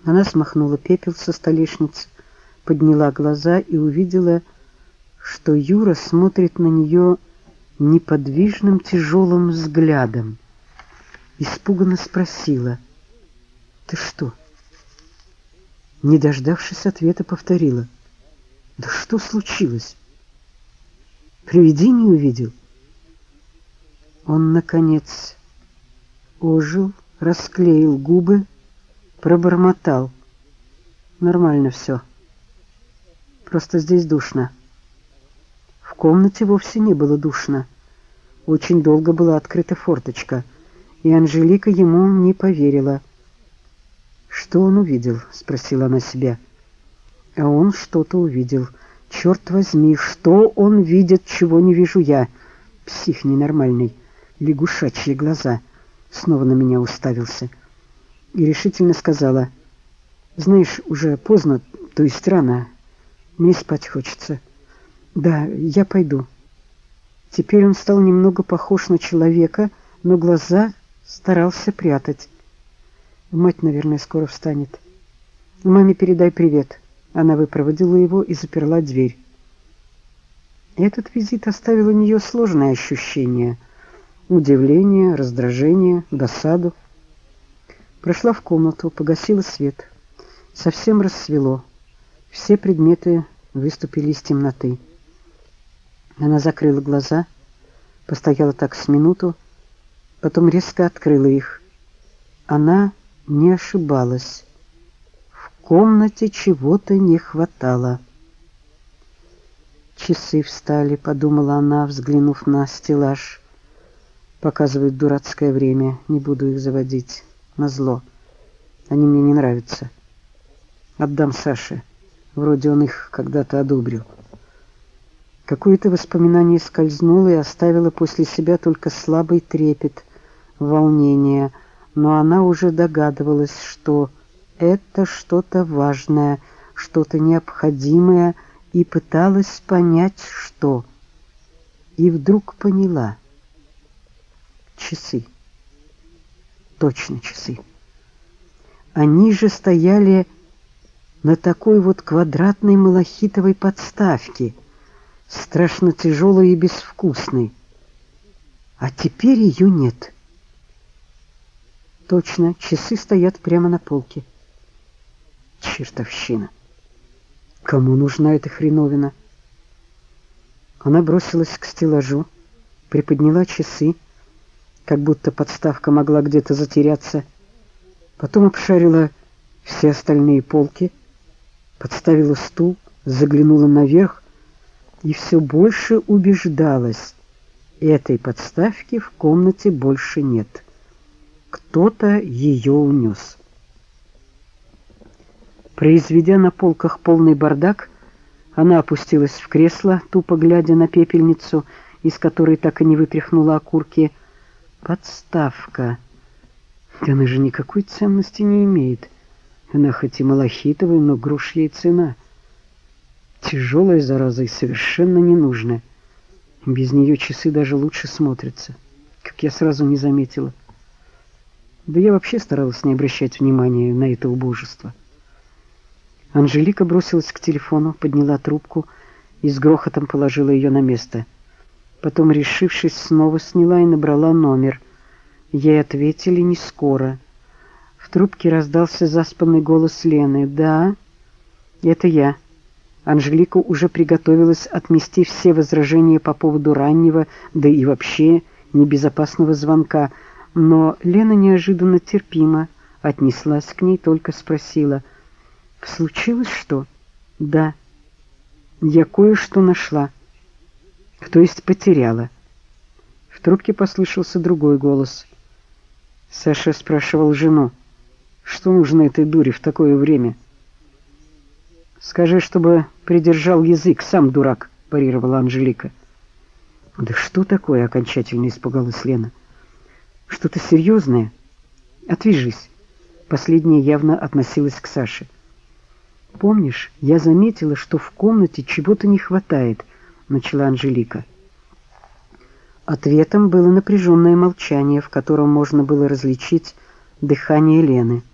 Она смахнула пепел со столешницы, подняла глаза и увидела, что Юра смотрит на нее неподвижным тяжелым взглядом. Испуганно спросила: «Ты что?» Не дождавшись ответа, повторила: «Да что случилось? Привидение увидел?» Он, наконец, ожил, расклеил губы, пробормотал: «Нормально все. Просто здесь душно». В комнате вовсе не было душно. Очень долго была открыта форточка, и Анжелика ему не поверила. «Что он увидел?» — спросила она себя. А он что-то увидел. Черт возьми, что он видит, чего не вижу я? Псих ненормальный, лягушачьи глаза. Снова на меня уставился. И решительно сказала: «Знаешь, уже поздно, то есть рано. Мне спать хочется. Да, я пойду». Теперь он стал немного похож на человека, но глаза старался прятать. Мать, наверное, скоро встанет. Маме передай привет. Она выпроводила его и заперла дверь. Этот визит оставил у нее сложные ощущения: удивление, раздражение, досаду. Прошла в комнату, погасила свет. Совсем рассвело. Все предметы выступили из темноты. Она закрыла глаза, постояла так с минуту, потом резко открыла их. Она не ошибалась. В комнате чего-то не хватало. «Часы встали», — подумала она, взглянув на стеллаж. «Показывают дурацкое время, не буду их заводить. Назло. Они мне не нравятся. Отдам Саше. Вроде он их когда-то одобрил». Какое-то воспоминание скользнуло и оставило после себя только слабый трепет, волнение, но она уже догадывалась, что это что-то важное, что-то необходимое, и пыталась понять, что. И вдруг поняла. Часы. Точно часы. Они же стояли на такой вот квадратной малахитовой подставке, страшно тяжелой и безвкусной. А теперь ее нет. Точно, часы стоят прямо на полке. Чертовщина. Кому нужна эта хреновина? Она бросилась к стеллажу, приподняла часы, как будто подставка могла где-то затеряться, потом обшарила все остальные полки, подставила стул, заглянула наверх и все больше убеждалась: этой подставки в комнате больше нет. Кто-то ее унес. Произведя на полках полный бардак, она опустилась в кресло, тупо глядя на пепельницу, из которой так и не вытряхнула окурки. Подставка. Да она же никакой ценности не имеет. Она хоть и малахитовая, но грош ей цена. Тяжелая, зараза, и совершенно ненужная. Без нее часы даже лучше смотрятся, как я сразу не заметила. Да я вообще старалась не обращать внимания на это убожество. Анжелика бросилась к телефону, подняла трубку и с грохотом положила ее на место. Потом, решившись, снова сняла и набрала номер. Ей ответили не скоро. В трубке раздался заспанный голос Лены. «Да, это я». Анжелика уже приготовилась отмести все возражения по поводу раннего, да и вообще небезопасного звонка, но Лена неожиданно терпимо отнеслась к ней, только спросила: «Случилось что?» «Да, я кое-что нашла». «То есть потеряла?» В трубке послышался другой голос. Саша спрашивал жену: «Что нужно этой дуре в такое время?» «Скажи, чтобы придержал язык, сам дурак», — парировала Анжелика. «Да что такое?» — окончательно испугалась Лена. «Что-то серьезное? Отвяжись». Последняя явно относилась к Саше. «Помнишь, я заметила, что в комнате чего-то не хватает», — начала Анжелика. Ответом было напряженное молчание, в котором можно было различить дыхание Лены.